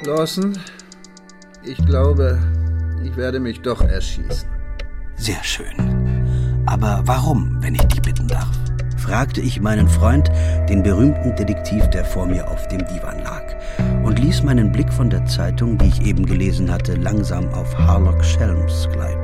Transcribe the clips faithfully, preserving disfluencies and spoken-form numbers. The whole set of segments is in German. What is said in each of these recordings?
Lawson, ich glaube, ich werde mich doch erschießen. Sehr schön. Aber warum, wenn ich dich bitten darf? Fragte ich meinen Freund, den berühmten Detektiv, der vor mir auf dem Divan lag, und ließ meinen Blick von der Zeitung, die ich eben gelesen hatte, langsam auf Harlock Shelms gleiten.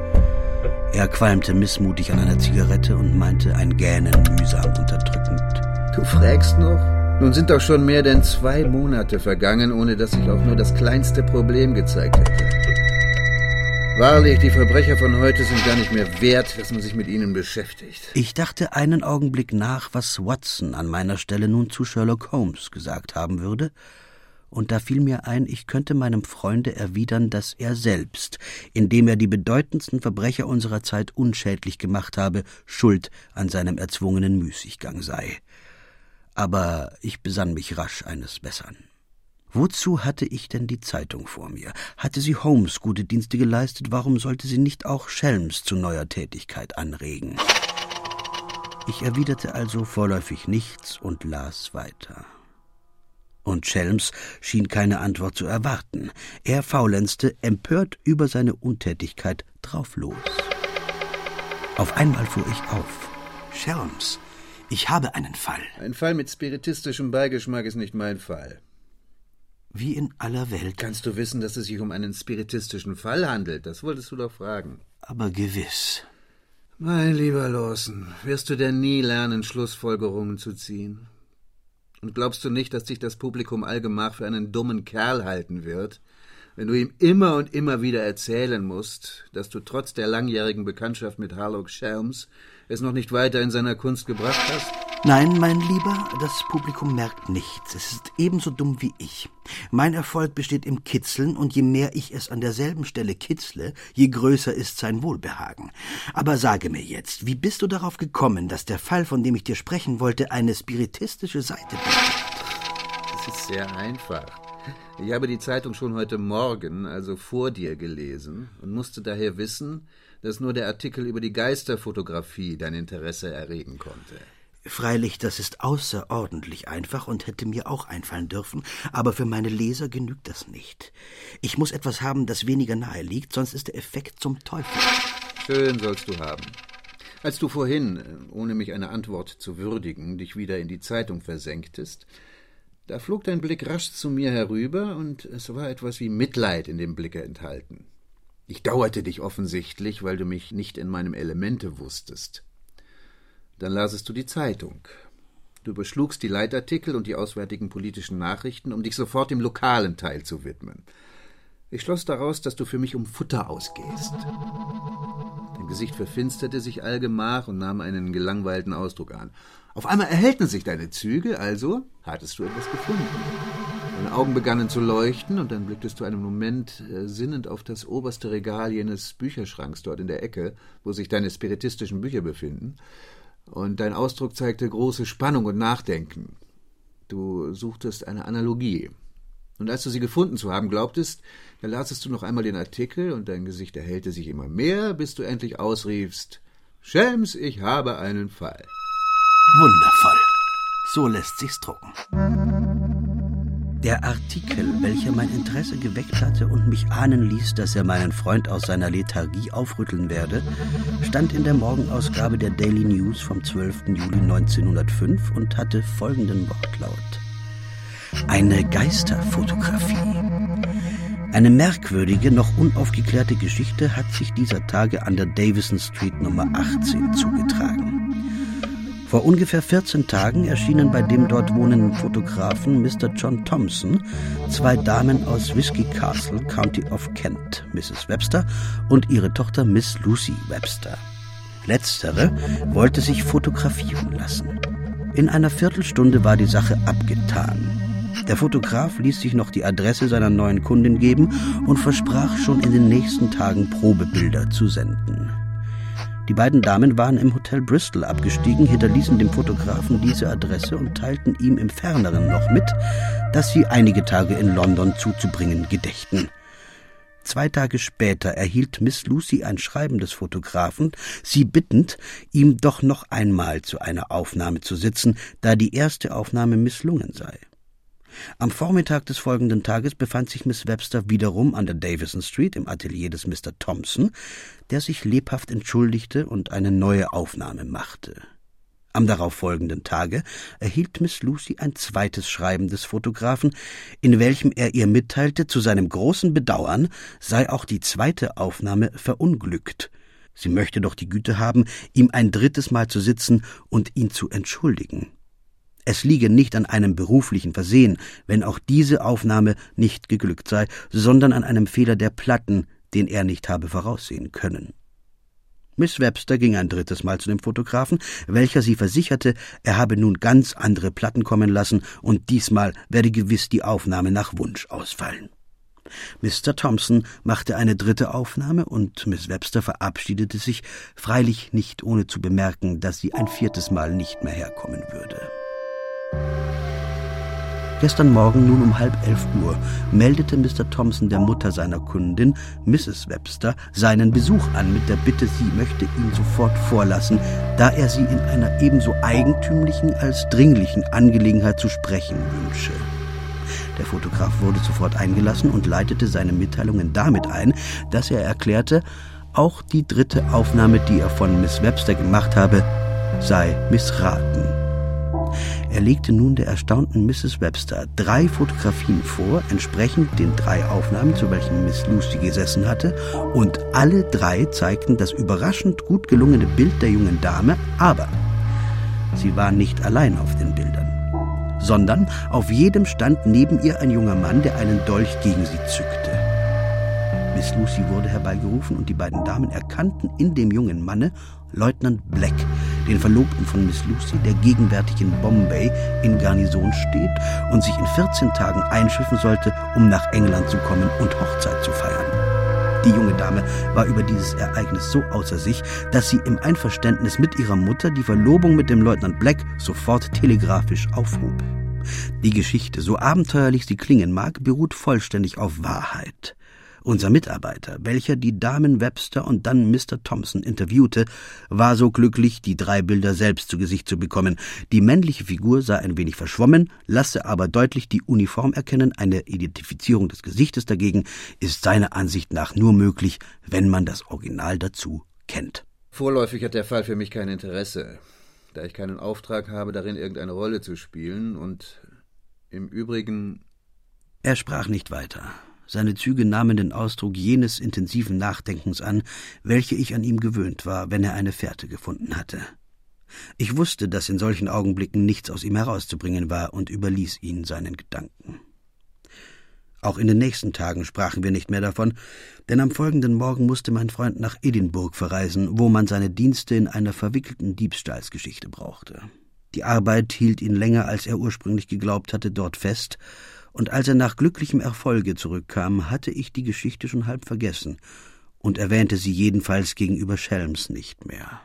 Er qualmte missmutig an einer Zigarette und meinte ein Gähnen mühsam unterdrückend. Du fragst noch? Nun sind doch schon mehr denn zwei Monate vergangen, ohne dass sich auch nur das kleinste Problem gezeigt hätte. Wahrlich, die Verbrecher von heute sind gar nicht mehr wert, dass man sich mit ihnen beschäftigt. Ich dachte einen Augenblick nach, was Watson an meiner Stelle nun zu Sherlock Holmes gesagt haben würde, und da fiel mir ein, ich könnte meinem Freunde erwidern, dass er selbst, indem er die bedeutendsten Verbrecher unserer Zeit unschädlich gemacht habe, schuld an seinem erzwungenen Müßiggang sei. Aber ich besann mich rasch eines Bessern. Wozu hatte ich denn die Zeitung vor mir? Hatte sie Holmes gute Dienste geleistet, warum sollte sie nicht auch Shelms zu neuer Tätigkeit anregen? Ich erwiderte also vorläufig nichts und las weiter. Und Shelms schien keine Antwort zu erwarten. Er faulenzte, empört über seine Untätigkeit, drauf los. Auf einmal fuhr ich auf. Shelms, ich habe einen Fall. Ein Fall mit spiritistischem Beigeschmack ist nicht mein Fall. Wie in aller Welt? Kannst du wissen, dass es sich um einen spiritistischen Fall handelt? Das wolltest du doch fragen. Aber gewiss. Mein lieber Lawson, wirst du denn nie lernen, Schlussfolgerungen zu ziehen? Und glaubst du nicht, dass dich das Publikum allgemach für einen dummen Kerl halten wird, wenn du ihm immer und immer wieder erzählen musst, dass du trotz der langjährigen Bekanntschaft mit Harlock Shelms es noch nicht weiter in seiner Kunst gebracht hast? Nein, mein Lieber, das Publikum merkt nichts. Es ist ebenso dumm wie ich. Mein Erfolg besteht im Kitzeln, und je mehr ich es an derselben Stelle kitzle, je größer ist sein Wohlbehagen. Aber sage mir jetzt, wie bist du darauf gekommen, dass der Fall, von dem ich dir sprechen wollte, eine spiritistische Seite hat? Das ist sehr einfach. Ich habe die Zeitung schon heute Morgen, also vor dir, gelesen und musste daher wissen, dass nur der Artikel über die Geisterfotografie dein Interesse erregen konnte. Freilich, das ist außerordentlich einfach und hätte mir auch einfallen dürfen, aber für meine Leser genügt das nicht. Ich muss etwas haben, das weniger nahe liegt, sonst ist der Effekt zum Teufel. Schön sollst du haben. Als du vorhin, ohne mich eine Antwort zu würdigen, dich wieder in die Zeitung versenktest, da flog dein Blick rasch zu mir herüber, und es war etwas wie Mitleid in dem Blicke enthalten. Ich dauerte dich offensichtlich, weil du mich nicht in meinem Elemente wusstest. Dann lasest du die Zeitung. Du überschlugst die Leitartikel und die auswärtigen politischen Nachrichten, um dich sofort dem lokalen Teil zu widmen. Ich schloss daraus, dass du für mich um Futter ausgehst. Dein Gesicht verfinsterte sich allgemach und nahm einen gelangweilten Ausdruck an. Auf einmal erhellten sich deine Züge, also hattest du etwas gefunden. Deine Augen begannen zu leuchten, und dann blicktest du einen Moment äh, sinnend auf das oberste Regal jenes Bücherschranks dort in der Ecke, wo sich deine spiritistischen Bücher befinden. Und dein Ausdruck zeigte große Spannung und Nachdenken. Du suchtest eine Analogie. Und als du sie gefunden zu haben glaubtest, da lasest du noch einmal den Artikel, und dein Gesicht erhellte sich immer mehr, bis du endlich ausriefst: Shelms, ich habe einen Fall. Wundervoll. So lässt sich's drucken. Der Artikel, welcher mein Interesse geweckt hatte und mich ahnen ließ, dass er meinen Freund aus seiner Lethargie aufrütteln werde, stand in der Morgenausgabe der Daily News vom zwölften Juli neunzehnhundertfünf und hatte folgenden Wortlaut: Eine Geisterfotografie. Eine merkwürdige, noch unaufgeklärte Geschichte hat sich dieser Tage an der Davison Street Nummer achtzehn zugetragen. Vor ungefähr vierzehn Tagen erschienen bei dem dort wohnenden Fotografen Mister John Thompson zwei Damen aus Whiskey Castle, County of Kent, Misses Webster und ihre Tochter Miss Lucy Webster. Letztere wollte sich fotografieren lassen. In einer Viertelstunde war die Sache abgetan. Der Fotograf ließ sich noch die Adresse seiner neuen Kundin geben und versprach schon in den nächsten Tagen Probebilder zu senden. Die beiden Damen waren im Hotel Bristol abgestiegen, hinterließen dem Fotografen diese Adresse und teilten ihm im Ferneren noch mit, dass sie einige Tage in London zuzubringen gedächten. Zwei Tage später erhielt Miss Lucy ein Schreiben des Fotografen, sie bittend, ihm doch noch einmal zu einer Aufnahme zu sitzen, da die erste Aufnahme misslungen sei. Am Vormittag des folgenden Tages befand sich Miss Webster wiederum an der Davison Street im Atelier des Mister Thompson, der sich lebhaft entschuldigte und eine neue Aufnahme machte. Am darauffolgenden Tage erhielt Miss Lucy ein zweites Schreiben des Fotografen, in welchem er ihr mitteilte, zu seinem großen Bedauern sei auch die zweite Aufnahme verunglückt. Sie möchte doch die Güte haben, ihm ein drittes Mal zu sitzen und ihn zu entschuldigen. Es liege nicht an einem beruflichen Versehen, wenn auch diese Aufnahme nicht geglückt sei, sondern an einem Fehler der Platten, den er nicht habe voraussehen können. Miss Webster ging ein drittes Mal zu dem Fotografen, welcher sie versicherte, er habe nun ganz andere Platten kommen lassen und diesmal werde gewiss die Aufnahme nach Wunsch ausfallen. Mister Thompson machte eine dritte Aufnahme und Miss Webster verabschiedete sich, freilich nicht ohne zu bemerken, dass sie ein viertes Mal nicht mehr herkommen würde. Gestern Morgen, nun um halb elf Uhr, meldete Mister Thompson der Mutter seiner Kundin, Misses Webster, seinen Besuch an mit der Bitte, sie möchte ihn sofort vorlassen, da er sie in einer ebenso eigentümlichen als dringlichen Angelegenheit zu sprechen wünsche. Der Fotograf wurde sofort eingelassen und leitete seine Mitteilungen damit ein, dass er erklärte, auch die dritte Aufnahme, die er von Miss Webster gemacht habe, sei missraten. Er legte nun der erstaunten Misses Webster drei Fotografien vor, entsprechend den drei Aufnahmen, zu welchen Miss Lucy gesessen hatte, und alle drei zeigten das überraschend gut gelungene Bild der jungen Dame, aber sie war nicht allein auf den Bildern, sondern auf jedem stand neben ihr ein junger Mann, der einen Dolch gegen sie zückte. Miss Lucy wurde herbeigerufen und die beiden Damen erkannten in dem jungen Manne Leutnant Black, den Verlobten von Miss Lucy, der gegenwärtig in Bombay in Garnison steht und sich in vierzehn Tagen einschiffen sollte, um nach England zu kommen und Hochzeit zu feiern. Die junge Dame war über dieses Ereignis so außer sich, dass sie im Einverständnis mit ihrer Mutter die Verlobung mit dem Leutnant Black sofort telegrafisch aufhob. Die Geschichte, so abenteuerlich sie klingen mag, beruht vollständig auf Wahrheit. Unser Mitarbeiter, welcher die Damen Webster und dann Mister Thompson interviewte, war so glücklich, die drei Bilder selbst zu Gesicht zu bekommen. Die männliche Figur sei ein wenig verschwommen, lasse aber deutlich die Uniform erkennen. Eine Identifizierung des Gesichtes dagegen ist seiner Ansicht nach nur möglich, wenn man das Original dazu kennt. Vorläufig hat der Fall für mich kein Interesse, da ich keinen Auftrag habe, darin irgendeine Rolle zu spielen und im Übrigen... Er sprach nicht weiter. Seine Züge nahmen den Ausdruck jenes intensiven Nachdenkens an, welche ich an ihm gewöhnt war, wenn er eine Fährte gefunden hatte. Ich wusste, dass in solchen Augenblicken nichts aus ihm herauszubringen war und überließ ihn seinen Gedanken. Auch in den nächsten Tagen sprachen wir nicht mehr davon, denn am folgenden Morgen musste mein Freund nach Edinburgh verreisen, wo man seine Dienste in einer verwickelten Diebstahlsgeschichte brauchte. Die Arbeit hielt ihn länger, als er ursprünglich geglaubt hatte, dort fest, und als er nach glücklichem Erfolge zurückkam, hatte ich die Geschichte schon halb vergessen und erwähnte sie jedenfalls gegenüber Shelms nicht mehr.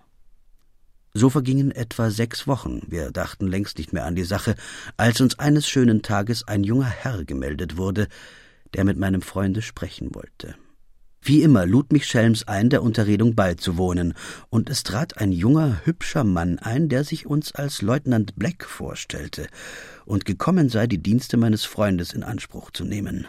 So vergingen etwa sechs Wochen, wir dachten längst nicht mehr an die Sache, als uns eines schönen Tages ein junger Herr gemeldet wurde, der mit meinem Freunde sprechen wollte. Wie immer lud mich Shelms ein, der Unterredung beizuwohnen, und es trat ein junger, hübscher Mann ein, der sich uns als Leutnant Black vorstellte und gekommen sei, die Dienste meines Freundes in Anspruch zu nehmen.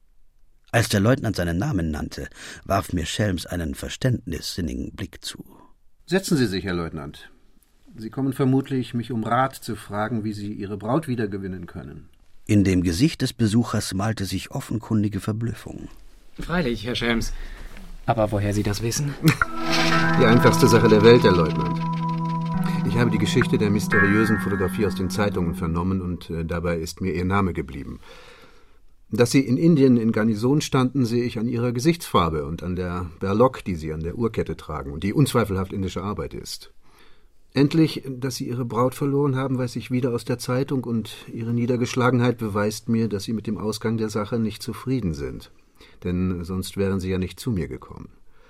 Als der Leutnant seinen Namen nannte, warf mir Shelms einen verständnissinnigen Blick zu. »Setzen Sie sich, Herr Leutnant. Sie kommen vermutlich, mich um Rat zu fragen, wie Sie Ihre Braut wiedergewinnen können.« In dem Gesicht des Besuchers malte sich offenkundige Verblüffung. »Freilich, Herr Shelms. Aber woher Sie das wissen?« »Die einfachste Sache der Welt, Herr Leutnant. Ich habe die Geschichte der mysteriösen Fotografie aus den Zeitungen vernommen und äh, dabei ist mir Ihr Name geblieben. Dass Sie in Indien in Garnison standen, sehe ich an Ihrer Gesichtsfarbe und an der Berloque, die Sie an der Uhrkette tragen und die unzweifelhaft indische Arbeit ist. Endlich, dass Sie Ihre Braut verloren haben, weiß ich wieder aus der Zeitung und Ihre Niedergeschlagenheit beweist mir, dass Sie mit dem Ausgang der Sache nicht zufrieden sind. Denn sonst wären Sie ja nicht zu mir gekommen.«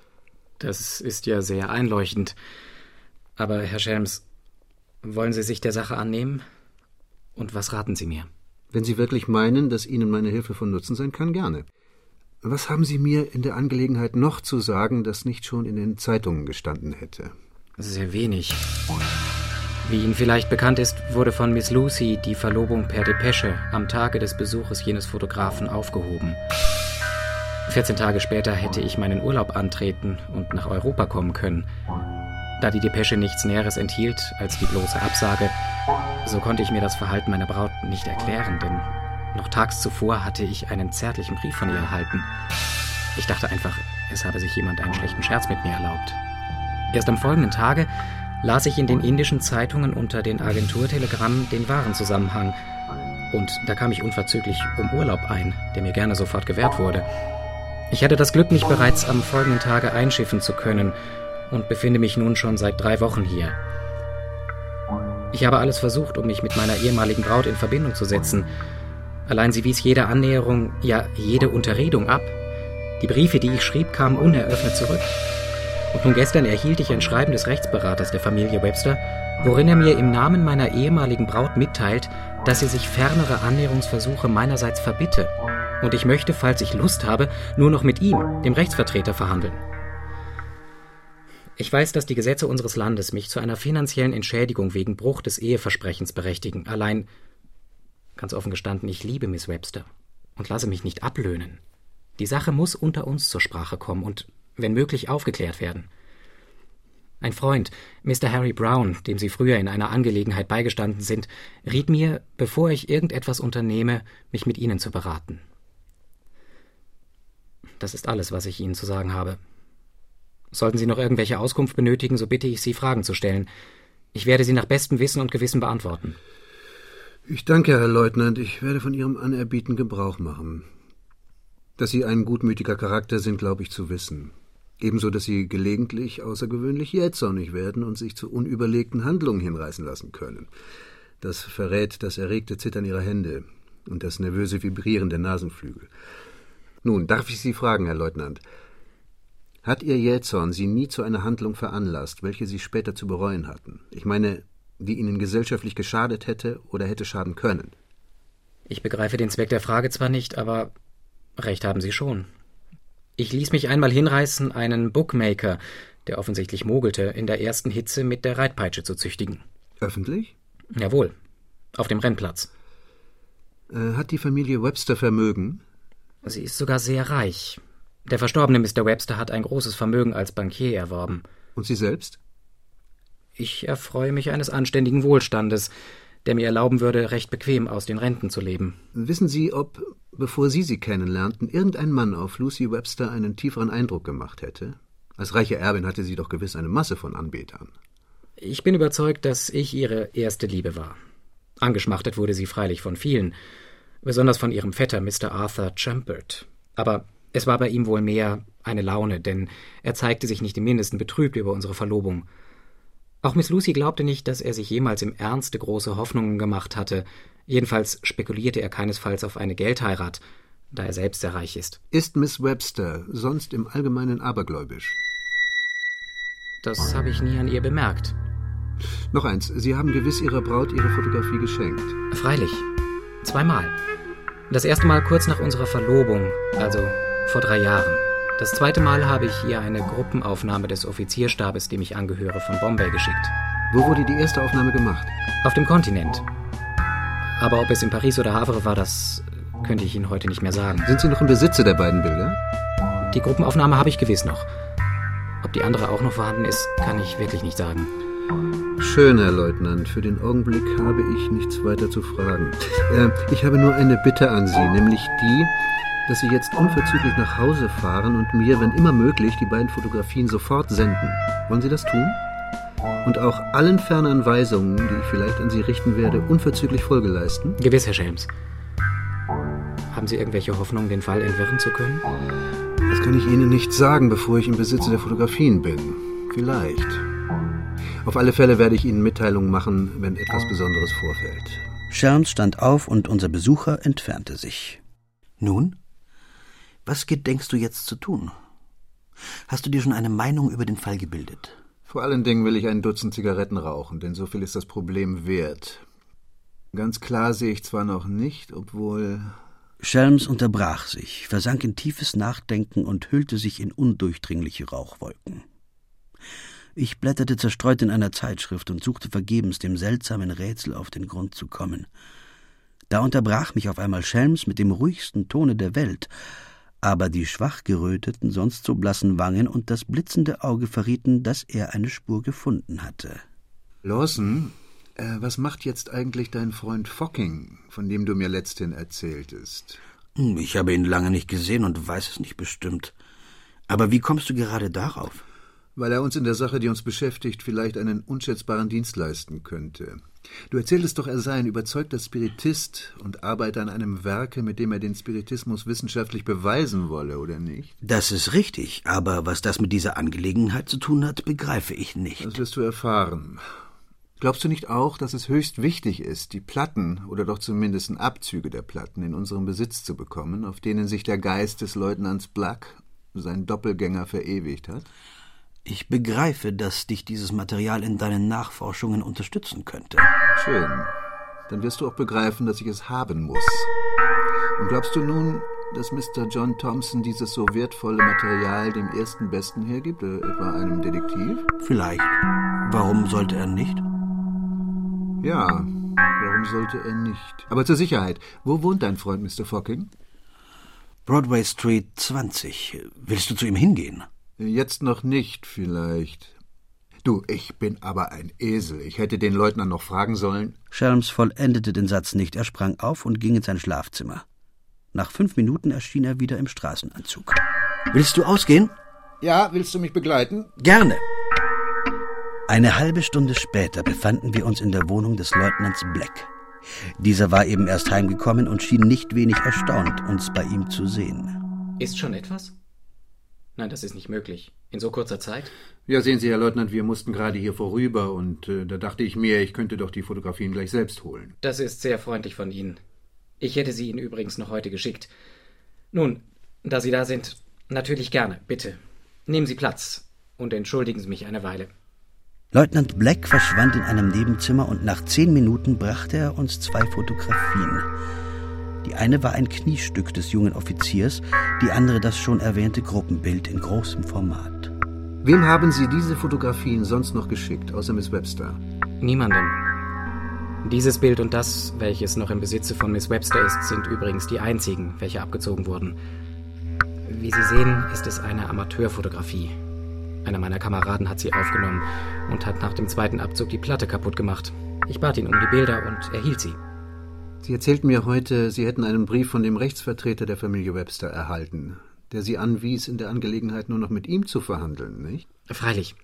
Das ist ja sehr einleuchtend. Aber, Herr Shelms, wollen Sie sich der Sache annehmen? Und was raten Sie mir? Wenn Sie wirklich meinen, dass Ihnen meine Hilfe von Nutzen sein kann, gerne. Was haben Sie mir in der Angelegenheit noch zu sagen, das nicht schon in den Zeitungen gestanden hätte? Sehr wenig. Wie Ihnen vielleicht bekannt ist, wurde von Miss Lucy die Verlobung per Depesche am Tage des Besuches jenes Fotografen aufgehoben. vierzehn Tage später hätte ich meinen Urlaub antreten und nach Europa kommen können. Da die Depesche nichts Näheres enthielt als die bloße Absage, so konnte ich mir das Verhalten meiner Braut nicht erklären, denn noch tags zuvor hatte ich einen zärtlichen Brief von ihr erhalten. Ich dachte einfach, es habe sich jemand einen schlechten Scherz mit mir erlaubt. Erst am folgenden Tage las ich in den indischen Zeitungen unter den Agenturtelegrammen den wahren Zusammenhang. Und da kam ich unverzüglich um Urlaub ein, der mir gerne sofort gewährt wurde. Ich hatte das Glück, mich bereits am folgenden Tage einschiffen zu können und befinde mich nun schon seit drei Wochen hier. Ich habe alles versucht, um mich mit meiner ehemaligen Braut in Verbindung zu setzen. Allein sie wies jede Annäherung, ja jede Unterredung ab. Die Briefe, die ich schrieb, kamen uneröffnet zurück. Und nun gestern erhielt ich ein Schreiben des Rechtsberaters der Familie Webster, worin er mir im Namen meiner ehemaligen Braut mitteilt, dass sie sich fernere Annäherungsversuche meinerseits verbitte. Und ich möchte, falls ich Lust habe, nur noch mit ihm, dem Rechtsvertreter, verhandeln. Ich weiß, dass die Gesetze unseres Landes mich zu einer finanziellen Entschädigung wegen Bruch des Eheversprechens berechtigen. Allein, ganz offen gestanden, ich liebe Miss Webster und lasse mich nicht ablöhnen. Die Sache muss unter uns zur Sprache kommen und, wenn möglich, aufgeklärt werden. Ein Freund, Mister Harry Brown, dem Sie früher in einer Angelegenheit beigestanden sind, riet mir, bevor ich irgendetwas unternehme, mich mit Ihnen zu beraten. Das ist alles, was ich Ihnen zu sagen habe. Sollten Sie noch irgendwelche Auskunft benötigen, so bitte ich Sie, Fragen zu stellen. Ich werde sie nach bestem Wissen und Gewissen beantworten. Ich danke, Herr Leutnant. Ich werde von Ihrem Anerbieten Gebrauch machen. Dass Sie ein gutmütiger Charakter sind, glaube ich zu wissen. Ebenso, dass Sie gelegentlich außergewöhnlich jähzornig werden und sich zu unüberlegten Handlungen hinreißen lassen können. Das verrät das erregte Zittern Ihrer Hände und das nervöse Vibrieren der Nasenflügel. Nun, darf ich Sie fragen, Herr Leutnant, hat Ihr Jähzorn Sie nie zu einer Handlung veranlasst, welche Sie später zu bereuen hatten? Ich meine, die Ihnen gesellschaftlich geschadet hätte oder hätte schaden können? Ich begreife den Zweck der Frage zwar nicht, aber recht haben Sie schon. Ich ließ mich einmal hinreißen, einen Bookmaker, der offensichtlich mogelte, in der ersten Hitze mit der Reitpeitsche zu züchtigen. Öffentlich? Jawohl, auf dem Rennplatz. Äh, hat die Familie Webster Vermögen? Sie ist sogar sehr reich. Der verstorbene Mister Webster hat ein großes Vermögen als Bankier erworben. Und Sie selbst? Ich erfreue mich eines anständigen Wohlstandes, der mir erlauben würde, recht bequem aus den Renten zu leben. Wissen Sie, ob, bevor Sie sie kennenlernten, irgendein Mann auf Lucy Webster einen tieferen Eindruck gemacht hätte? Als reiche Erbin hatte sie doch gewiss eine Masse von Anbetern. Ich bin überzeugt, dass ich ihre erste Liebe war. Angeschmachtet wurde sie freilich von vielen, besonders von ihrem Vetter Mister Arthur Champert. Aber es war bei ihm wohl mehr eine Laune, denn er zeigte sich nicht im Mindesten betrübt über unsere Verlobung. Auch Miss Lucy glaubte nicht, dass er sich jemals im Ernste große Hoffnungen gemacht hatte. Jedenfalls spekulierte er keinesfalls auf eine Geldheirat, da er selbst sehr reich ist. Ist Miss Webster sonst im Allgemeinen abergläubisch? Das habe ich nie an ihr bemerkt. Noch eins, Sie haben gewiss Ihrer Braut Ihre Fotografie geschenkt. Freilich. Zweimal. Das erste Mal kurz nach unserer Verlobung, also vor drei Jahren. Das zweite Mal habe ich ihr eine Gruppenaufnahme des Offizierstabes, dem ich angehöre, von Bombay geschickt. Wo wurde die erste Aufnahme gemacht? Auf dem Kontinent. Aber ob es in Paris oder Havre war, das könnte ich Ihnen heute nicht mehr sagen. Sind Sie noch im Besitze der beiden Bilder? Die Gruppenaufnahme habe ich gewiss noch. Ob die andere auch noch vorhanden ist, kann ich wirklich nicht sagen. Schön, Herr Leutnant. Für den Augenblick habe ich nichts weiter zu fragen. Äh, ich habe nur eine Bitte an Sie, nämlich die, dass Sie jetzt unverzüglich nach Hause fahren und mir, wenn immer möglich, die beiden Fotografien sofort senden. Wollen Sie das tun? Und auch allen ferneren Weisungen, die ich vielleicht an Sie richten werde, unverzüglich Folge leisten? Gewiss, Herr Schelms. Haben Sie irgendwelche Hoffnung, den Fall entwirren zu können? Das kann ich Ihnen nicht sagen, bevor ich im Besitz der Fotografien bin. Vielleicht. Auf alle Fälle werde ich Ihnen Mitteilungen machen, wenn etwas Besonderes vorfällt. Schelms stand auf und unser Besucher entfernte sich. Nun, was gedenkst du jetzt zu tun? Hast du dir schon eine Meinung über den Fall gebildet? Vor allen Dingen will ich ein Dutzend Zigaretten rauchen, denn so viel ist das Problem wert. Ganz klar sehe ich zwar noch nicht, obwohl... Schelms unterbrach sich, versank in tiefes Nachdenken und hüllte sich in undurchdringliche Rauchwolken. Ich blätterte zerstreut in einer Zeitschrift und suchte vergebens, dem seltsamen Rätsel auf den Grund zu kommen. Da unterbrach mich auf einmal Schelms mit dem ruhigsten Tone der Welt, aber die schwach geröteten, sonst so blassen Wangen und das blitzende Auge verrieten, dass er eine Spur gefunden hatte. Lawson, äh, was macht jetzt eigentlich dein Freund Focking, von dem du mir letzthin erzähltest? Ich habe ihn lange nicht gesehen und weiß es nicht bestimmt. Aber wie kommst du gerade darauf? Weil er uns in der Sache, die uns beschäftigt, vielleicht einen unschätzbaren Dienst leisten könnte. Du erzähltest doch, er sei ein überzeugter Spiritist und arbeite an einem Werke, mit dem er den Spiritismus wissenschaftlich beweisen wolle, oder nicht? Das ist richtig, aber was das mit dieser Angelegenheit zu tun hat, begreife ich nicht. Das wirst du erfahren. Glaubst du nicht auch, dass es höchst wichtig ist, die Platten oder doch zumindest Abzüge der Platten in unserem Besitz zu bekommen, auf denen sich der Geist des Leutnants Black, sein Doppelgänger, verewigt hat? Ich begreife, dass dich dieses Material in deinen Nachforschungen unterstützen könnte. Schön. Dann wirst du auch begreifen, dass ich es haben muss. Und glaubst du nun, dass Mister John Thompson dieses so wertvolle Material dem ersten Besten hergibt, oder etwa einem Detektiv? Vielleicht. Warum sollte er nicht? Ja, warum sollte er nicht? Aber zur Sicherheit, wo wohnt dein Freund Mister Focking? Broadway Street zwanzig. Willst du zu ihm hingehen? Jetzt noch nicht, vielleicht. Du, ich bin aber ein Esel. Ich hätte den Leutnant noch fragen sollen. Schelms vollendete den Satz nicht. Er sprang auf und ging in sein Schlafzimmer. Nach fünf Minuten erschien er wieder im Straßenanzug. Willst du ausgehen? Ja, willst du mich begleiten? Gerne. Eine halbe Stunde später befanden wir uns in der Wohnung des Leutnants Black. Dieser war eben erst heimgekommen und schien nicht wenig erstaunt, uns bei ihm zu sehen. Ist schon etwas? Nein, das ist nicht möglich. In so kurzer Zeit? Ja, sehen Sie, Herr Leutnant, wir mussten gerade hier vorüber und äh, da dachte ich mir, ich könnte doch die Fotografien gleich selbst holen. Das ist sehr freundlich von Ihnen. Ich hätte sie Ihnen übrigens noch heute geschickt. Nun, da Sie da sind, natürlich gerne, bitte. Nehmen Sie Platz und entschuldigen Sie mich eine Weile. Leutnant Black verschwand in einem Nebenzimmer und nach zehn Minuten brachte er uns zwei Fotografien. Die eine war ein Kniestück des jungen Offiziers, die andere das schon erwähnte Gruppenbild in großem Format. Wem haben Sie diese Fotografien sonst noch geschickt, außer Miss Webster? Niemandem. Dieses Bild und das, welches noch im Besitze von Miss Webster ist, sind übrigens die einzigen, welche abgezogen wurden. Wie Sie sehen, ist es eine Amateurfotografie. Einer meiner Kameraden hat sie aufgenommen und hat nach dem zweiten Abzug die Platte kaputt gemacht. Ich bat ihn um die Bilder und erhielt sie. Sie erzählten mir heute, Sie hätten einen Brief von dem Rechtsvertreter der Familie Webster erhalten, der Sie anwies, in der Angelegenheit nur noch mit ihm zu verhandeln, nicht? Freilich.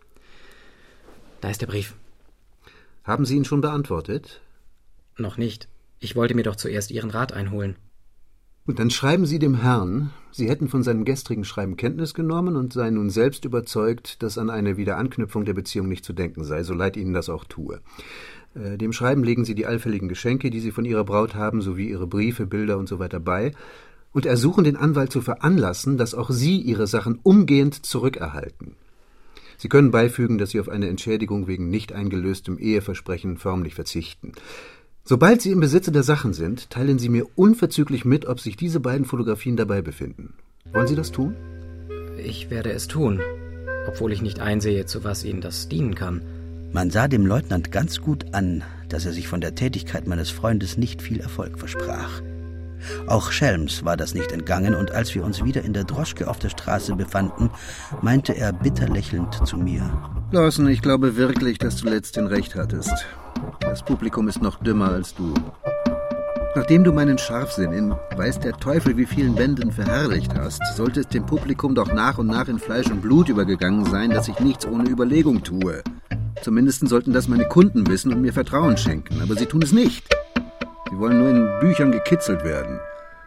Da ist der Brief. Haben Sie ihn schon beantwortet? Noch nicht. Ich wollte mir doch zuerst Ihren Rat einholen. Und dann schreiben Sie dem Herrn, Sie hätten von seinem gestrigen Schreiben Kenntnis genommen und seien nun selbst überzeugt, dass an eine Wiederanknüpfung der Beziehung nicht zu denken sei, so leid Ihnen das auch tue. Äh, dem Schreiben legen Sie die allfälligen Geschenke, die Sie von Ihrer Braut haben, sowie Ihre Briefe, Bilder und so weiter bei und ersuchen den Anwalt zu veranlassen, dass auch Sie Ihre Sachen umgehend zurückerhalten. Sie können beifügen, dass Sie auf eine Entschädigung wegen nicht eingelöstem Eheversprechen förmlich verzichten. Sobald Sie im Besitze der Sachen sind, teilen Sie mir unverzüglich mit, ob sich diese beiden Fotografien dabei befinden. Wollen Sie das tun? Ich werde es tun, obwohl ich nicht einsehe, zu was Ihnen das dienen kann. Man sah dem Leutnant ganz gut an, dass er sich von der Tätigkeit meines Freundes nicht viel Erfolg versprach. Auch Schelms war das nicht entgangen, und als wir uns wieder in der Droschke auf der Straße befanden, meinte er bitter lächelnd zu mir: Lawson, ich glaube wirklich, dass du letzthin recht hattest. Das Publikum ist noch dümmer als du. Nachdem du meinen Scharfsinn in weiß der Teufel wie vielen Bänden verherrlicht hast, sollte es dem Publikum doch nach und nach in Fleisch und Blut übergegangen sein, dass ich nichts ohne Überlegung tue. Zumindest sollten das meine Kunden wissen und mir Vertrauen schenken, aber sie tun es nicht. Sie wollen nur in Büchern gekitzelt werden.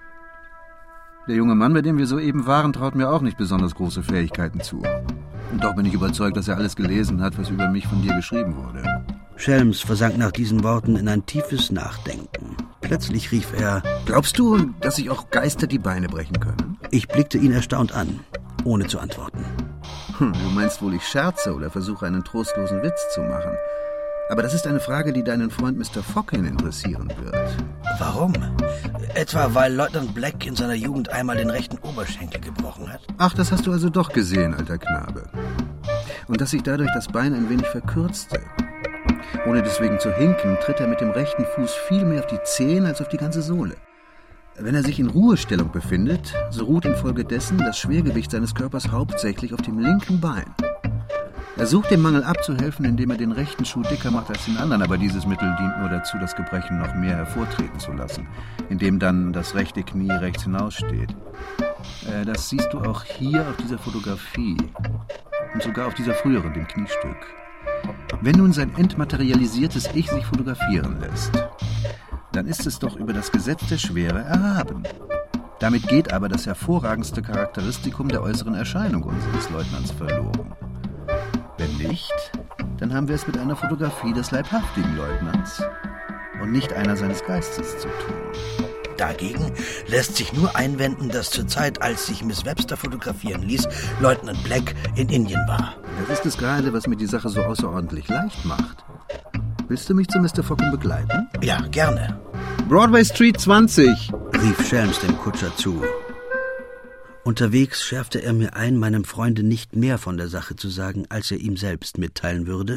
Der junge Mann, bei dem wir soeben waren, traut mir auch nicht besonders große Fähigkeiten zu. Und doch bin ich überzeugt, dass er alles gelesen hat, was über mich von dir geschrieben wurde. Schelms versank nach diesen Worten in ein tiefes Nachdenken. Plötzlich rief er: Glaubst du, dass sich auch Geister die Beine brechen können? Ich blickte ihn erstaunt an, ohne zu antworten. Hm, du meinst wohl, ich scherze oder versuche, einen trostlosen Witz zu machen. Aber das ist eine Frage, die deinen Freund Mister Focking interessieren wird. Warum? Etwa, weil Leutnant Black in seiner Jugend einmal den rechten Oberschenkel gebrochen hat? Ach, das hast du also doch gesehen, alter Knabe. und dass sich dadurch das Bein ein wenig verkürzte. Ohne deswegen zu hinken, tritt er mit dem rechten Fuß viel mehr auf die Zehen als auf die ganze Sohle. Wenn er sich in Ruhestellung befindet, so ruht infolgedessen das Schwergewicht seines Körpers hauptsächlich auf dem linken Bein. Er sucht dem Mangel abzuhelfen, indem er den rechten Schuh dicker macht als den anderen, aber dieses Mittel dient nur dazu, das Gebrechen noch mehr hervortreten zu lassen, indem dann das rechte Knie rechts hinaussteht. Äh, das siehst du auch hier auf dieser Fotografie und sogar auf dieser früheren, dem Kniestück. Wenn nun sein entmaterialisiertes Ich sich fotografieren lässt, dann ist es doch über das Gesetz der Schwere erhaben. Damit geht aber das hervorragendste Charakteristikum der äußeren Erscheinung unseres Leutnants verloren. Wenn nicht, dann haben wir es mit einer Fotografie des leibhaftigen Leutnants und nicht einer seines Geistes zu tun. Dagegen lässt sich nur einwenden, dass zur Zeit, als sich Miss Webster fotografieren ließ, Leutnant Black in Indien war. Das ist es gerade, was mir die Sache so außerordentlich leicht macht. Willst du mich zu Mister Focken begleiten? Ja, gerne. Broadway Street zwanzig, rief Shelms dem Kutscher zu. Unterwegs schärfte er mir ein, meinem Freunde nicht mehr von der Sache zu sagen, als er ihm selbst mitteilen würde,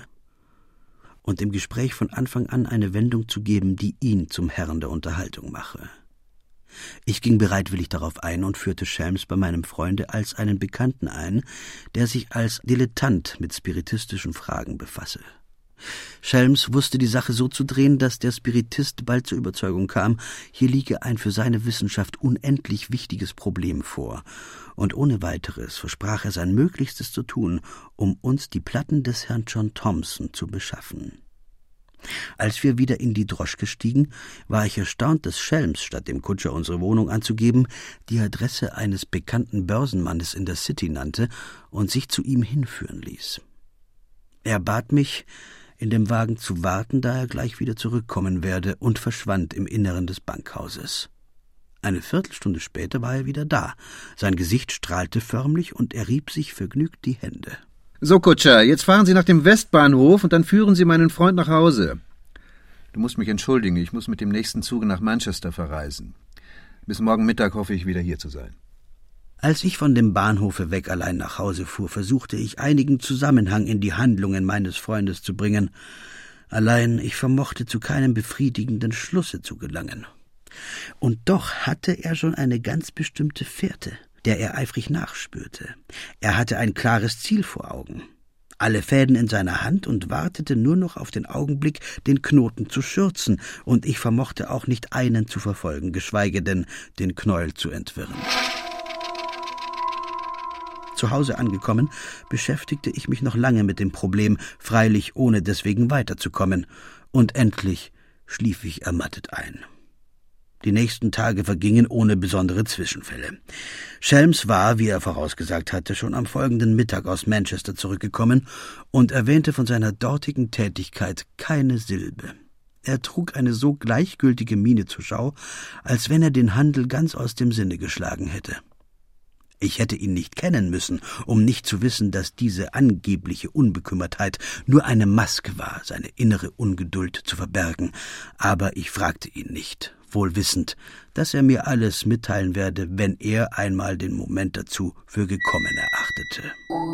und im Gespräch von Anfang an eine Wendung zu geben, die ihn zum Herrn der Unterhaltung mache. Ich ging bereitwillig darauf ein und führte Shelms bei meinem Freunde als einen Bekannten ein, der sich als Dilettant mit spiritistischen Fragen befasse. Shelms wusste die Sache so zu drehen, dass der Spiritist bald zur Überzeugung kam, hier liege ein für seine Wissenschaft unendlich wichtiges Problem vor, und ohne weiteres versprach er sein Möglichstes zu tun, um uns die Platten des Herrn John Thompson zu beschaffen. Als wir wieder in die Droschke stiegen, war ich erstaunt, dass Shelms, statt dem Kutscher unsere Wohnung anzugeben, die Adresse eines bekannten Börsenmannes in der City nannte und sich zu ihm hinführen ließ. Er bat mich, in dem Wagen zu warten, da er gleich wieder zurückkommen werde, und verschwand im Inneren des Bankhauses. Eine Viertelstunde später war er wieder da. Sein Gesicht strahlte förmlich und er rieb sich vergnügt die Hände. »So, Kutscher, jetzt fahren Sie nach dem Westbahnhof und dann führen Sie meinen Freund nach Hause. Du musst mich entschuldigen, ich muss mit dem nächsten Zuge nach Manchester verreisen. Bis morgen Mittag hoffe ich, wieder hier zu sein.« Als ich von dem Bahnhofe weg allein nach Hause fuhr, versuchte ich, einigen Zusammenhang in die Handlungen meines Freundes zu bringen. Allein ich vermochte zu keinem befriedigenden Schlusse zu gelangen. Und doch hatte er schon eine ganz bestimmte Fährte, der er eifrig nachspürte. Er hatte ein klares Ziel vor Augen, alle Fäden in seiner Hand und wartete nur noch auf den Augenblick, den Knoten zu schürzen, und ich vermochte auch nicht einen zu verfolgen, geschweige denn den Knäuel zu entwirren. Zu Hause angekommen, beschäftigte ich mich noch lange mit dem Problem, freilich ohne deswegen weiterzukommen, und endlich schlief ich ermattet ein. Die nächsten Tage vergingen ohne besondere Zwischenfälle. Shelms war, wie er vorausgesagt hatte, schon am folgenden Mittag aus Manchester zurückgekommen und erwähnte von seiner dortigen Tätigkeit keine Silbe. Er trug eine so gleichgültige Miene zur Schau, als wenn er den Handel ganz aus dem Sinne geschlagen hätte. Ich hätte ihn nicht kennen müssen, um nicht zu wissen, dass diese angebliche Unbekümmertheit nur eine Maske war, seine innere Ungeduld zu verbergen, aber ich fragte ihn nicht, wohl wissend, dass er mir alles mitteilen werde, wenn er einmal den Moment dazu für gekommen erachtete.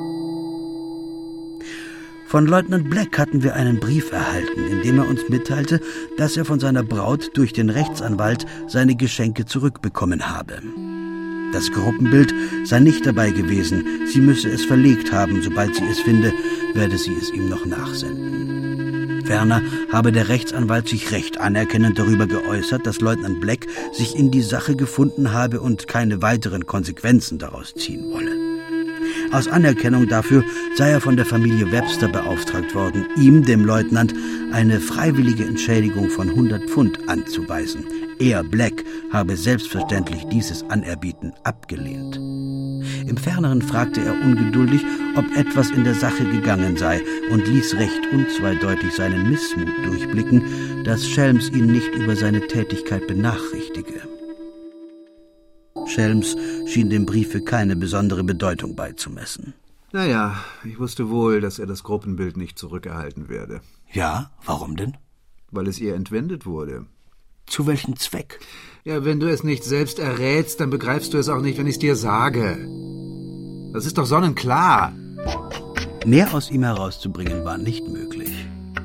Von Leutnant Black hatten wir einen Brief erhalten, in dem er uns mitteilte, dass er von seiner Braut durch den Rechtsanwalt seine Geschenke zurückbekommen habe. Das Gruppenbild sei nicht dabei gewesen, sie müsse es verlegt haben, sobald sie es finde, werde sie es ihm noch nachsenden. Ferner habe der Rechtsanwalt sich recht anerkennend darüber geäußert, dass Leutnant Black sich in die Sache gefunden habe und keine weiteren Konsequenzen daraus ziehen wolle. Aus Anerkennung dafür sei er von der Familie Webster beauftragt worden, ihm, dem Leutnant, eine freiwillige Entschädigung von hundert Pfund anzuweisen. Er, Black, habe selbstverständlich dieses Anerbieten abgelehnt. Im Ferneren fragte er ungeduldig, ob etwas in der Sache gegangen sei, und ließ recht unzweideutig seinen Missmut durchblicken, dass Shelms ihn nicht über seine Tätigkeit benachrichtige. Shelms schien dem Briefe keine besondere Bedeutung beizumessen. Naja, ich wusste wohl, dass er das Gruppenbild nicht zurückerhalten werde. Ja, warum denn? Weil es ihr entwendet wurde. Zu welchem Zweck? Ja, wenn du es nicht selbst errätst, dann begreifst du es auch nicht, wenn ich es dir sage. Das ist doch sonnenklar. Mehr aus ihm herauszubringen war nicht möglich.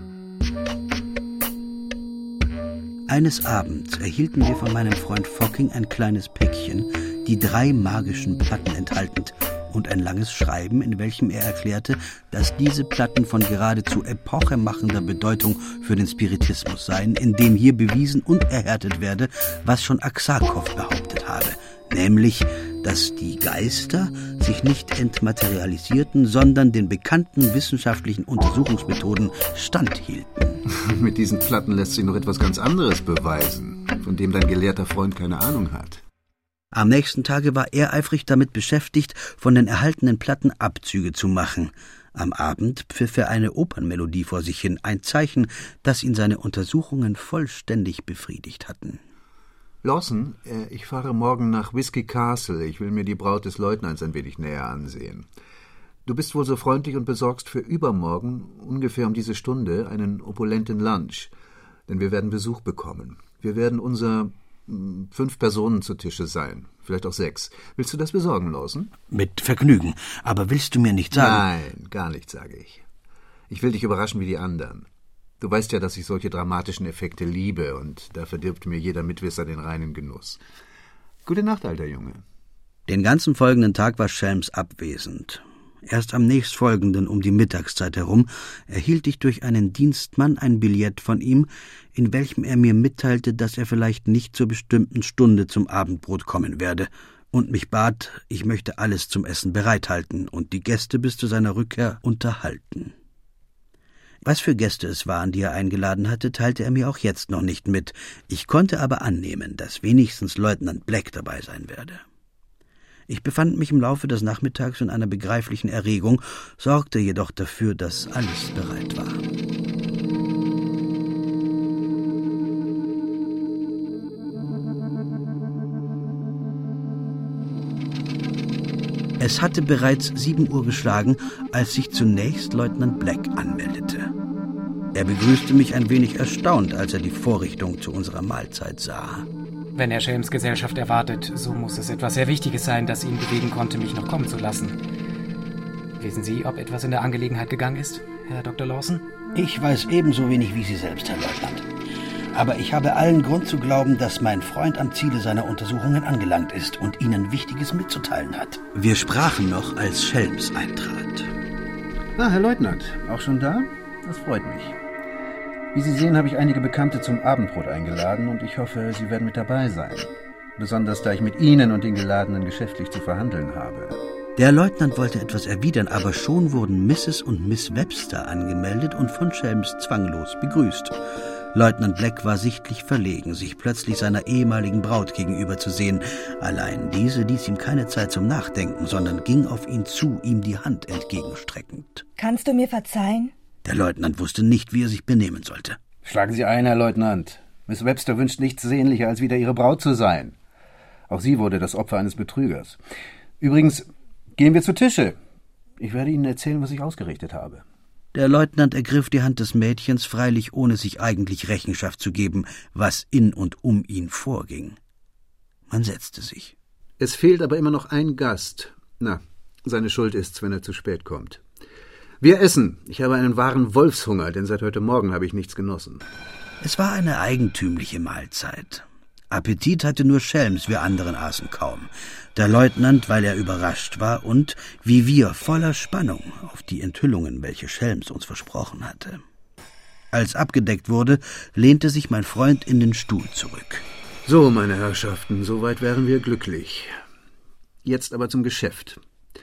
Eines Abends erhielten wir von meinem Freund Focking ein kleines Päckchen, die drei magischen Platten enthaltend, und ein langes Schreiben, in welchem er erklärte, dass diese Platten von geradezu epochemachender Bedeutung für den Spiritismus seien, indem hier bewiesen und erhärtet werde, was schon Aksakow behauptet habe, nämlich, dass die Geister sich nicht entmaterialisierten, sondern den bekannten wissenschaftlichen Untersuchungsmethoden standhielten. Mit diesen Platten lässt sich noch etwas ganz anderes beweisen, von dem dein gelehrter Freund keine Ahnung hat. Am nächsten Tage war er eifrig damit beschäftigt, von den erhaltenen Platten Abzüge zu machen. Am Abend pfiff er eine Opernmelodie vor sich hin, ein Zeichen, das ihn seine Untersuchungen vollständig befriedigt hatten. Lawson, äh, ich fahre morgen nach Whiskey Castle. Ich will mir die Braut des Leutnants ein wenig näher ansehen. Du bist wohl so freundlich und besorgst für übermorgen, ungefähr um diese Stunde, einen opulenten Lunch. Denn wir werden Besuch bekommen. Wir werden unser mh, fünf Personen zu Tische sein. Vielleicht auch sechs. Willst du das besorgen, Lawson? Mit Vergnügen. Aber willst du mir nicht sagen... Nein, gar nicht, sage ich. Ich will dich überraschen wie die anderen. Du weißt ja, dass ich solche dramatischen Effekte liebe, und da verdirbt mir jeder Mitwisser den reinen Genuss. Gute Nacht, alter Junge. Den ganzen folgenden Tag war Shelms abwesend. Erst am nächstfolgenden um die Mittagszeit herum erhielt ich durch einen Dienstmann ein Billett von ihm, in welchem er mir mitteilte, dass er vielleicht nicht zur bestimmten Stunde zum Abendbrot kommen werde und mich bat, ich möchte alles zum Essen bereithalten und die Gäste bis zu seiner Rückkehr unterhalten. Was für Gäste es waren, die er eingeladen hatte, teilte er mir auch jetzt noch nicht mit. Ich konnte aber annehmen, dass wenigstens Leutnant Black dabei sein werde. Ich befand mich im Laufe des Nachmittags in einer begreiflichen Erregung, sorgte jedoch dafür, dass alles bereit war. Es hatte bereits sieben Uhr geschlagen, als sich zunächst Leutnant Black anmeldete. Er begrüßte mich ein wenig erstaunt, als er die Vorrichtung zu unserer Mahlzeit sah. Wenn er Shelms Gesellschaft erwartet, so muss es etwas sehr Wichtiges sein, das ihn bewegen konnte, mich noch kommen zu lassen. Wissen Sie, ob etwas in der Angelegenheit gegangen ist, Herr Doktor Lawson? Ich weiß ebenso wenig wie Sie selbst, Herr Leutnant. Aber ich habe allen Grund zu glauben, dass mein Freund am Ziele seiner Untersuchungen angelangt ist und Ihnen Wichtiges mitzuteilen hat. Wir sprachen noch, als Shelms eintrat. Ah, Herr Leutnant, auch schon da? Das freut mich. Wie Sie sehen, habe ich einige Bekannte zum Abendbrot eingeladen und ich hoffe, Sie werden mit dabei sein. Besonders, da ich mit Ihnen und den Geladenen geschäftlich zu verhandeln habe. Der Leutnant wollte etwas erwidern, aber schon wurden Misses und Miss Webster angemeldet und von Shelms zwanglos begrüßt. Leutnant Black war sichtlich verlegen, sich plötzlich seiner ehemaligen Braut gegenüber zu sehen. Allein diese ließ ihm keine Zeit zum Nachdenken, sondern ging auf ihn zu, ihm die Hand entgegenstreckend. Kannst du mir verzeihen? Der Leutnant wusste nicht, wie er sich benehmen sollte. Schlagen Sie ein, Herr Leutnant. Miss Webster wünscht nichts sehnlicher, als wieder Ihre Braut zu sein. Auch sie wurde das Opfer eines Betrügers. Übrigens, gehen wir zu Tische. Ich werde Ihnen erzählen, was ich ausgerichtet habe. Der Leutnant ergriff die Hand des Mädchens, freilich ohne sich eigentlich Rechenschaft zu geben, was in und um ihn vorging. Man setzte sich. Es fehlt aber immer noch ein Gast. Na, seine Schuld ist's, wenn er zu spät kommt. Wir essen. Ich habe einen wahren Wolfshunger, denn seit heute Morgen habe ich nichts genossen. Es war eine eigentümliche Mahlzeit. Appetit hatte nur Shelms, wir anderen aßen kaum. Der Leutnant, weil er überrascht war und, wie wir, voller Spannung auf die Enthüllungen, welche Shelms uns versprochen hatte. Als abgedeckt wurde, lehnte sich mein Freund in den Stuhl zurück. So, meine Herrschaften, soweit wären wir glücklich. Jetzt aber zum Geschäft.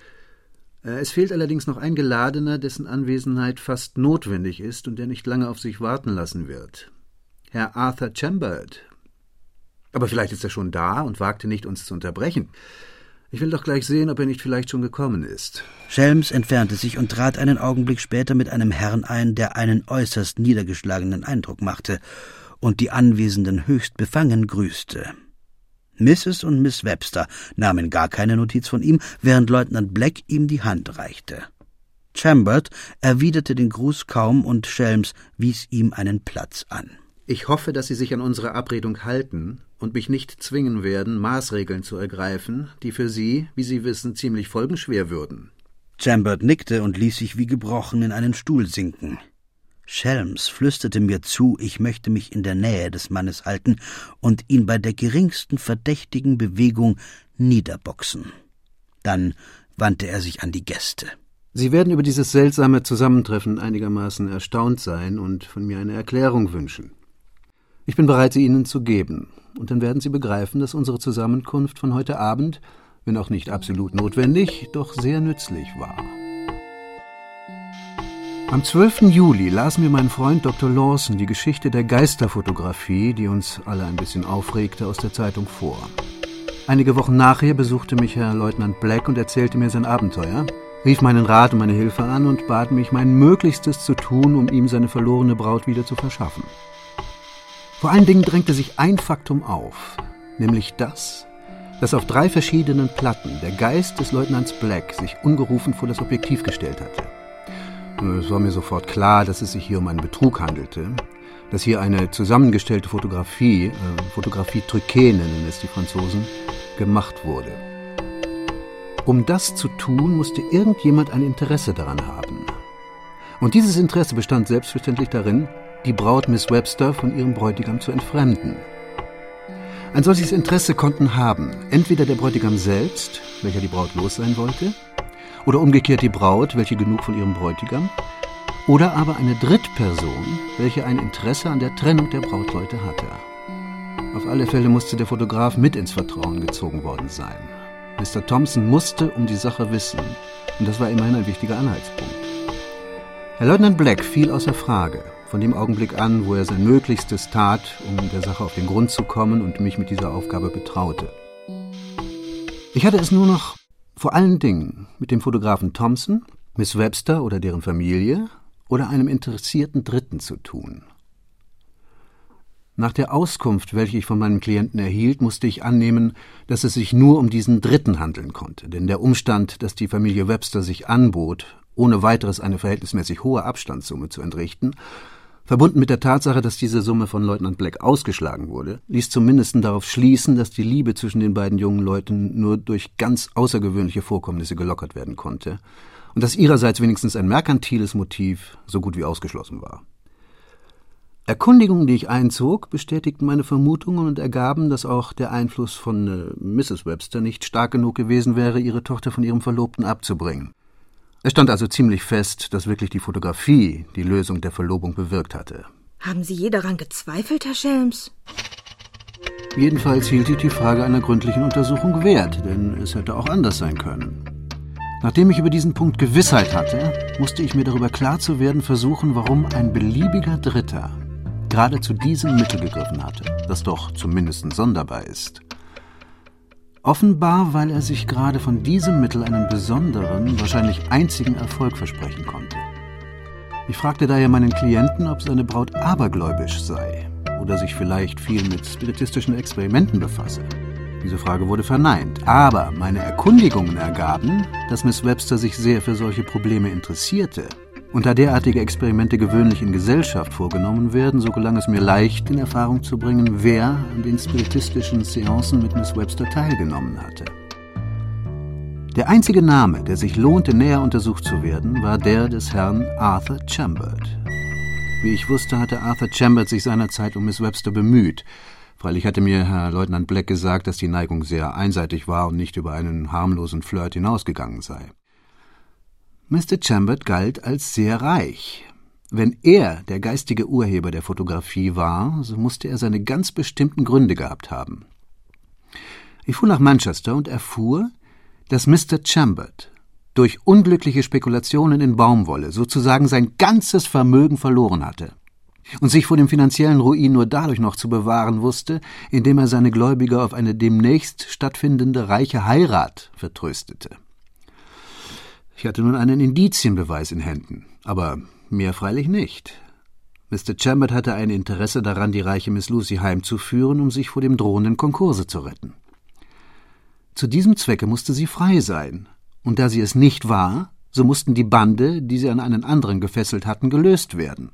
Es fehlt allerdings noch ein Geladener, dessen Anwesenheit fast notwendig ist und der nicht lange auf sich warten lassen wird. Herr Arthur Chambers. Aber vielleicht ist er schon da und wagte nicht, uns zu unterbrechen. Ich will doch gleich sehen, ob er nicht vielleicht schon gekommen ist. Shelms entfernte sich und trat einen Augenblick später mit einem Herrn ein, der einen äußerst niedergeschlagenen Eindruck machte und die Anwesenden höchst befangen grüßte. Misses und Miss Webster nahmen gar keine Notiz von ihm, während Leutnant Black ihm die Hand reichte. Chambers erwiderte den Gruß kaum und Shelms wies ihm einen Platz an. Ich hoffe, dass Sie sich an unsere Abredung halten und mich nicht zwingen werden, Maßregeln zu ergreifen, die für Sie, wie Sie wissen, ziemlich folgenschwer würden. Chambert nickte und ließ sich wie gebrochen in einen Stuhl sinken. Shelms flüsterte mir zu, ich möchte mich in der Nähe des Mannes halten und ihn bei der geringsten verdächtigen Bewegung niederboxen. Dann wandte er sich an die Gäste. Sie werden über dieses seltsame Zusammentreffen einigermaßen erstaunt sein und von mir eine Erklärung wünschen. Ich bin bereit, sie Ihnen zu geben, und dann werden Sie begreifen, dass unsere Zusammenkunft von heute Abend, wenn auch nicht absolut notwendig, doch sehr nützlich war. Am zwölften Juli las mir mein Freund Doktor Lawson die Geschichte der Geisterfotografie, die uns alle ein bisschen aufregte, aus der Zeitung vor. Einige Wochen nachher besuchte mich Herr Leutnant Black und erzählte mir sein Abenteuer, rief meinen Rat und meine Hilfe an und bat mich, mein Möglichstes zu tun, um ihm seine verlorene Braut wieder zu verschaffen. Vor allen Dingen drängte sich ein Faktum auf, nämlich das, dass auf drei verschiedenen Platten der Geist des Leutnants Black sich ungerufen vor das Objektiv gestellt hatte. Es war mir sofort klar, dass es sich hier um einen Betrug handelte, dass hier eine zusammengestellte Fotografie, äh, Fotografie truquée nennen es die Franzosen, gemacht wurde. Um das zu tun, musste irgendjemand ein Interesse daran haben. Und dieses Interesse bestand selbstverständlich darin, die Braut Miss Webster von ihrem Bräutigam zu entfremden. Ein solches Interesse konnten haben entweder der Bräutigam selbst, welcher die Braut los sein wollte, oder umgekehrt die Braut, welche genug von ihrem Bräutigam, oder aber eine Drittperson, welche ein Interesse an der Trennung der Brautleute hatte. Auf alle Fälle musste der Fotograf mit ins Vertrauen gezogen worden sein. Mister Thompson musste um die Sache wissen, und das war immerhin ein wichtiger Anhaltspunkt. Herr Leutnant Black fiel außer Frage, von dem Augenblick an, wo er sein Möglichstes tat, um der Sache auf den Grund zu kommen und mich mit dieser Aufgabe betraute. Ich hatte es nur noch vor allen Dingen mit dem Fotografen Thompson, Miss Webster oder deren Familie oder einem interessierten Dritten zu tun. Nach der Auskunft, welche ich von meinem Klienten erhielt, musste ich annehmen, dass es sich nur um diesen Dritten handeln konnte, denn der Umstand, dass die Familie Webster sich anbot, ohne weiteres eine verhältnismäßig hohe Abstandssumme zu entrichten, verbunden mit der Tatsache, dass diese Summe von Leutnant Black ausgeschlagen wurde, ließ zumindest darauf schließen, dass die Liebe zwischen den beiden jungen Leuten nur durch ganz außergewöhnliche Vorkommnisse gelockert werden konnte und dass ihrerseits wenigstens ein merkantiles Motiv so gut wie ausgeschlossen war. Erkundigungen, die ich einzog, bestätigten meine Vermutungen und ergaben, dass auch der Einfluss von äh, Misses Webster nicht stark genug gewesen wäre, ihre Tochter von ihrem Verlobten abzubringen. Es stand also ziemlich fest, dass wirklich die Fotografie die Lösung der Verlobung bewirkt hatte. Haben Sie je daran gezweifelt, Herr Shelms? Jedenfalls hielt ich die Frage einer gründlichen Untersuchung wert, denn es hätte auch anders sein können. Nachdem ich über diesen Punkt Gewissheit hatte, musste ich mir darüber klar zu werden versuchen, warum ein beliebiger Dritter gerade zu diesem Mittel gegriffen hatte, das doch zumindest sonderbar ist. Offenbar, weil er sich gerade von diesem Mittel einen besonderen, wahrscheinlich einzigen Erfolg versprechen konnte. Ich fragte daher meinen Klienten, ob seine Braut abergläubisch sei oder sich vielleicht viel mit spiritistischen Experimenten befasse. Diese Frage wurde verneint, aber meine Erkundigungen ergaben, dass Miss Webster sich sehr für solche Probleme interessierte. Und da derartige Experimente gewöhnlich in Gesellschaft vorgenommen werden, so gelang es mir leicht, in Erfahrung zu bringen, wer an den spiritistischen Seancen mit Miss Webster teilgenommen hatte. Der einzige Name, der sich lohnte, näher untersucht zu werden, war der des Herrn Arthur Chambert. Wie ich wusste, hatte Arthur Chambert sich seinerzeit um Miss Webster bemüht. Freilich hatte mir Herr Leutnant Black gesagt, dass die Neigung sehr einseitig war und nicht über einen harmlosen Flirt hinausgegangen sei. Mister Chambert galt als sehr reich. Wenn er der geistige Urheber der Fotografie war, so musste er seine ganz bestimmten Gründe gehabt haben. Ich fuhr nach Manchester und erfuhr, dass Mister Chambert durch unglückliche Spekulationen in Baumwolle sozusagen sein ganzes Vermögen verloren hatte und sich vor dem finanziellen Ruin nur dadurch noch zu bewahren wusste, indem er seine Gläubiger auf eine demnächst stattfindende reiche Heirat vertröstete. Ich hatte nun einen Indizienbeweis in Händen, aber mehr freilich nicht. Mister Chambert hatte ein Interesse daran, die reiche Miss Lucy heimzuführen, um sich vor dem drohenden Konkurse zu retten. Zu diesem Zwecke musste sie frei sein, und da sie es nicht war, so mussten die Bande, die sie an einen anderen gefesselt hatten, gelöst werden.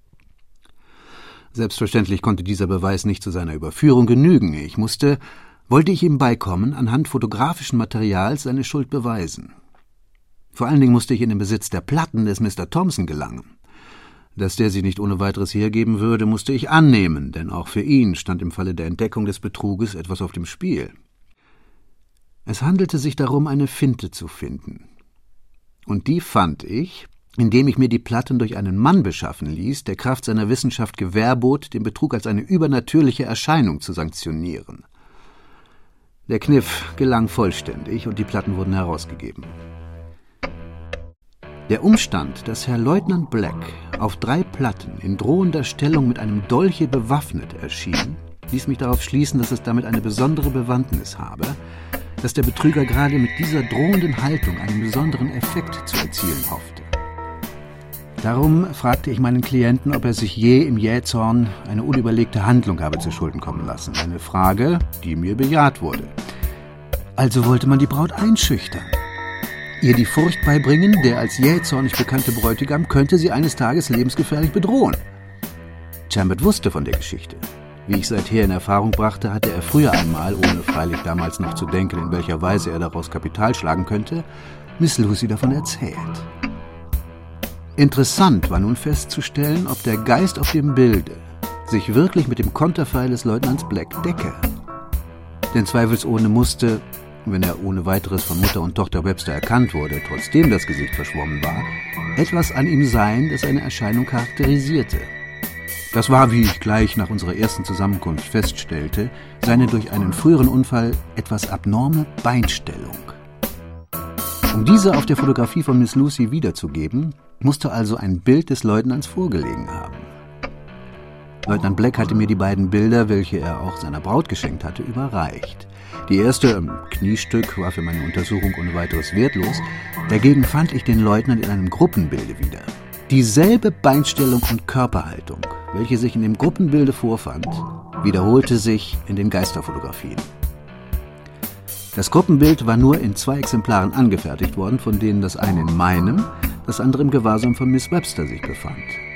Selbstverständlich konnte dieser Beweis nicht zu seiner Überführung genügen. Ich musste, wollte ich ihm beikommen, anhand fotografischen Materials seine Schuld beweisen. Vor allen Dingen musste ich in den Besitz der Platten des Mister Thompson gelangen. Dass der sie nicht ohne weiteres hergeben würde, musste ich annehmen, denn auch für ihn stand im Falle der Entdeckung des Betruges etwas auf dem Spiel. Es handelte sich darum, eine Finte zu finden. Und die fand ich, indem ich mir die Platten durch einen Mann beschaffen ließ, der Kraft seiner Wissenschaft Gewähr bot, den Betrug als eine übernatürliche Erscheinung zu sanktionieren. Der Kniff gelang vollständig und die Platten wurden herausgegeben. Der Umstand, dass Herr Leutnant Black auf drei Platten in drohender Stellung mit einem Dolche bewaffnet erschien, ließ mich darauf schließen, dass es damit eine besondere Bewandtnis habe, dass der Betrüger gerade mit dieser drohenden Haltung einen besonderen Effekt zu erzielen hoffte. Darum fragte ich meinen Klienten, ob er sich je im Jähzorn eine unüberlegte Handlung habe zu Schulden kommen lassen. Eine Frage, die mir bejaht wurde. Also wollte man die Braut einschüchtern. Ihr die Furcht beibringen, der als jähzornig bekannte Bräutigam könnte sie eines Tages lebensgefährlich bedrohen. Chambert wusste von der Geschichte. Wie ich seither in Erfahrung brachte, hatte er früher einmal, ohne freilich damals noch zu denken, in welcher Weise er daraus Kapital schlagen könnte, Miss Lucy davon erzählt. Interessant war nun festzustellen, ob der Geist auf dem Bilde sich wirklich mit dem Konterfei des Leutnants Black decke. Denn zweifelsohne musste, wenn er ohne weiteres von Mutter und Tochter Webster erkannt wurde, trotzdem das Gesicht verschwommen war, etwas an ihm sein, das seine Erscheinung charakterisierte. Das war, wie ich gleich nach unserer ersten Zusammenkunft feststellte, seine durch einen früheren Unfall etwas abnorme Beinstellung. Um diese auf der Fotografie von Miss Lucy wiederzugeben, musste also ein Bild des Leutnants vorgelegen haben. Leutnant Black hatte mir die beiden Bilder, welche er auch seiner Braut geschenkt hatte, überreicht. Die erste, im Kniestück, war für meine Untersuchung ohne weiteres wertlos. Dagegen fand ich den Leutnant in einem Gruppenbilde wieder. Dieselbe Beinstellung und Körperhaltung, welche sich in dem Gruppenbilde vorfand, wiederholte sich in den Geisterfotografien. Das Gruppenbild war nur in zwei Exemplaren angefertigt worden, von denen das eine in meinem, das andere im Gewahrsam von Miss Webster sich befand.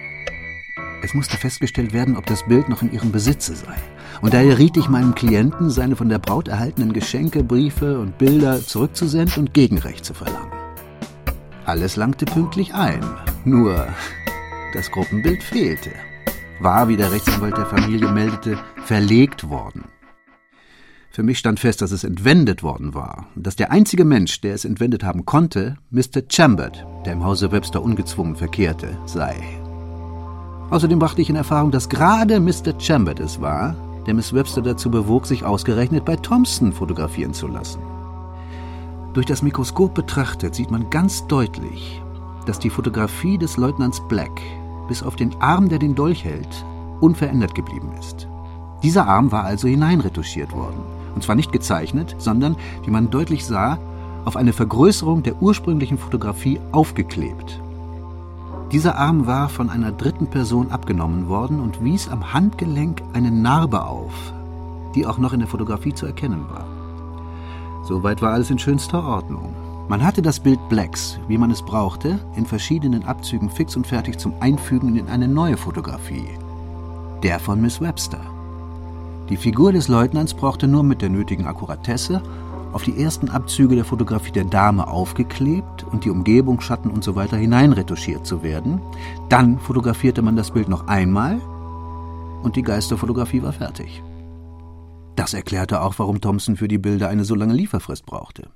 Es musste festgestellt werden, ob das Bild noch in ihrem Besitze sei. Und daher riet ich meinem Klienten, seine von der Braut erhaltenen Geschenke, Briefe und Bilder zurückzusenden und Gegenrecht zu verlangen. Alles langte pünktlich ein, nur das Gruppenbild fehlte. War, wie der Rechtsanwalt der Familie meldete, verlegt worden. Für mich stand fest, dass es entwendet worden war und dass der einzige Mensch, der es entwendet haben konnte, Mister Chambert, der im Hause Webster ungezwungen verkehrte, sei. Außerdem brachte ich in Erfahrung, dass gerade Mister Chambert es war, der Miss Webster dazu bewog, sich ausgerechnet bei Thompson fotografieren zu lassen. Durch das Mikroskop betrachtet sieht man ganz deutlich, dass die Fotografie des Leutnants Black bis auf den Arm, der den Dolch hält, unverändert geblieben ist. Dieser Arm war also hineinretuschiert worden. Und zwar nicht gezeichnet, sondern, wie man deutlich sah, auf eine Vergrößerung der ursprünglichen Fotografie aufgeklebt. Dieser Arm war von einer dritten Person abgenommen worden und wies am Handgelenk eine Narbe auf, die auch noch in der Fotografie zu erkennen war. Soweit war alles in schönster Ordnung. Man hatte das Bild Blacks, wie man es brauchte, in verschiedenen Abzügen fix und fertig zum Einfügen in eine neue Fotografie. Der von Miss Webster. Die Figur des Leutnants brauchte nur mit der nötigen Akkuratesse auf die ersten Abzüge der Fotografie der Dame aufgeklebt und die Umgebung, Schatten und so weiter hineinretuschiert zu werden. Dann fotografierte man das Bild noch einmal und die Geisterfotografie war fertig. Das erklärte auch, warum Thompson für die Bilder eine so lange Lieferfrist brauchte.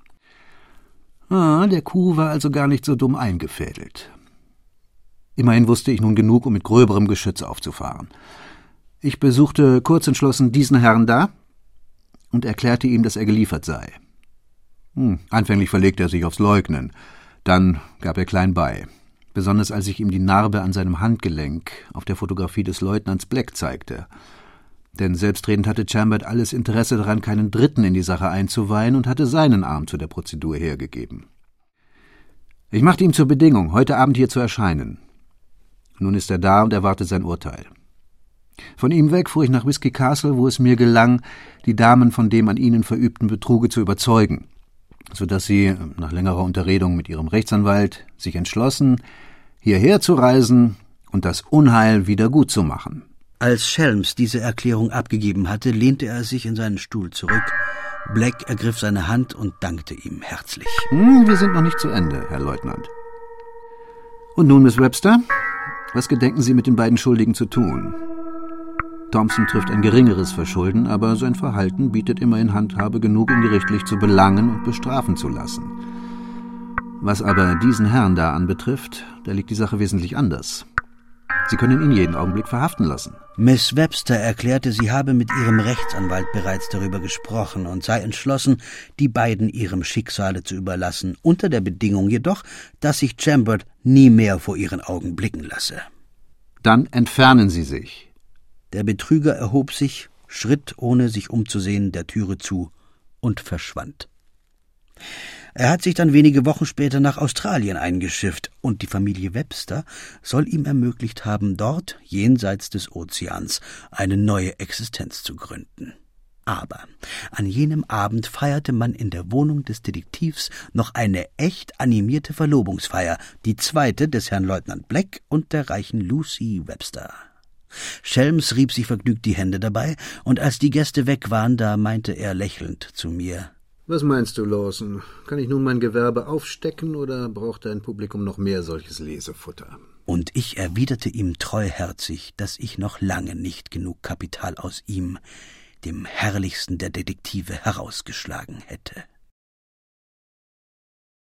Ah, der Coup war also gar nicht so dumm eingefädelt. Immerhin wusste ich nun genug, um mit gröberem Geschütz aufzufahren. Ich besuchte kurz entschlossen diesen Herrn da und erklärte ihm, dass er geliefert sei. Hm, anfänglich verlegte er sich aufs Leugnen. Dann gab er klein bei, besonders als ich ihm die Narbe an seinem Handgelenk auf der Fotografie des Leutnants Black zeigte. Denn selbstredend hatte Chambert alles Interesse daran, keinen Dritten in die Sache einzuweihen und hatte seinen Arm zu der Prozedur hergegeben. Ich machte ihm zur Bedingung, heute Abend hier zu erscheinen. Nun ist er da und erwartet sein Urteil. Von ihm weg fuhr ich nach Whiskey Castle, wo es mir gelang, die Damen von dem an ihnen verübten Betruge zu überzeugen, so dass sie, nach längerer Unterredung mit ihrem Rechtsanwalt, sich entschlossen, hierher zu reisen und das Unheil wieder gut zu machen. Als Schelms diese Erklärung abgegeben hatte, lehnte er sich in seinen Stuhl zurück, Black ergriff seine Hand und dankte ihm herzlich. Hm, wir sind noch nicht zu Ende, Herr Leutnant. Und nun, Miss Webster, was gedenken Sie mit den beiden Schuldigen zu tun? Thompson trifft ein geringeres Verschulden, aber sein Verhalten bietet immerhin Handhabe genug, ihn gerichtlich zu belangen und bestrafen zu lassen. Was aber diesen Herrn da anbetrifft, da liegt die Sache wesentlich anders. Sie können ihn jeden Augenblick verhaften lassen. Miss Webster erklärte, sie habe mit ihrem Rechtsanwalt bereits darüber gesprochen und sei entschlossen, die beiden ihrem Schicksale zu überlassen, unter der Bedingung jedoch, dass sich Chambers nie mehr vor ihren Augen blicken lasse. Dann entfernen Sie sich. Der Betrüger erhob sich, schritt, ohne sich umzusehen, der Türe zu und verschwand. Er hat sich dann wenige Wochen später nach Australien eingeschifft, und die Familie Webster soll ihm ermöglicht haben, dort, jenseits des Ozeans, eine neue Existenz zu gründen. Aber an jenem Abend feierte man in der Wohnung des Detektivs noch eine echt animierte Verlobungsfeier, die zweite des Herrn Leutnant Black und der reichen Lucy Webster. Shelms rieb sich vergnügt die Hände dabei, und als die Gäste weg waren, da meinte er lächelnd zu mir: Was meinst du, Lawson? Kann ich nun mein Gewerbe aufstecken oder braucht dein Publikum noch mehr solches Lesefutter? Und ich erwiderte ihm treuherzig, dass ich noch lange nicht genug Kapital aus ihm, dem herrlichsten der Detektive, herausgeschlagen hätte.